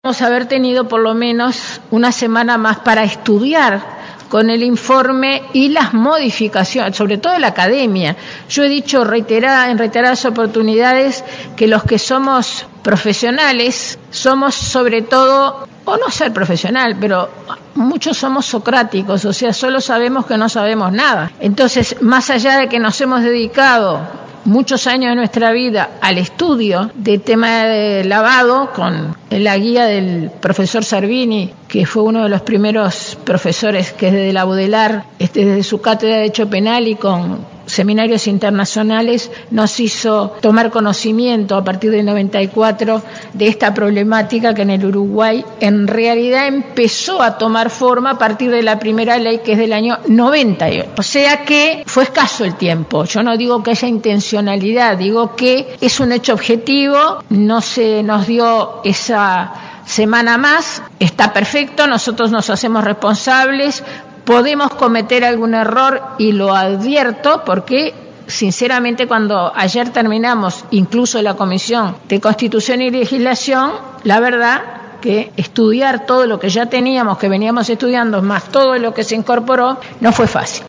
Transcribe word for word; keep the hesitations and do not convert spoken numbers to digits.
Vamos a haber tenido por lo menos una semana más para estudiar con el informe y las modificaciones, sobre todo la academia. Yo he dicho reiterada, en reiteradas oportunidades que los que somos profesionales somos sobre todo, o no ser profesional, pero muchos somos socráticos, o sea, solo sabemos que no sabemos nada. Entonces, más allá de que nos hemos dedicado muchos años de nuestra vida al estudio de tema de lavado con la guía del profesor Servini, que fue uno de los primeros profesores que desde la Baudelaire, este, desde su cátedra de Derecho Penal y con seminarios internacionales, nos hizo tomar conocimiento a partir del noventa y cuatro de esta problemática que en el Uruguay en realidad empezó a tomar forma a partir de la primera ley, que es del año noventa y ocho. O sea que fue escaso el tiempo. Yo no digo que haya intencionalidad, digo que es un hecho objetivo, no se nos dio esa semana más, está perfecto, nosotros nos hacemos responsables. Podemos cometer algún error y lo advierto porque, sinceramente, cuando ayer terminamos incluso la Comisión de Constitución y Legislación, la verdad que estudiar todo lo que ya teníamos, que veníamos estudiando, más todo lo que se incorporó, no fue fácil.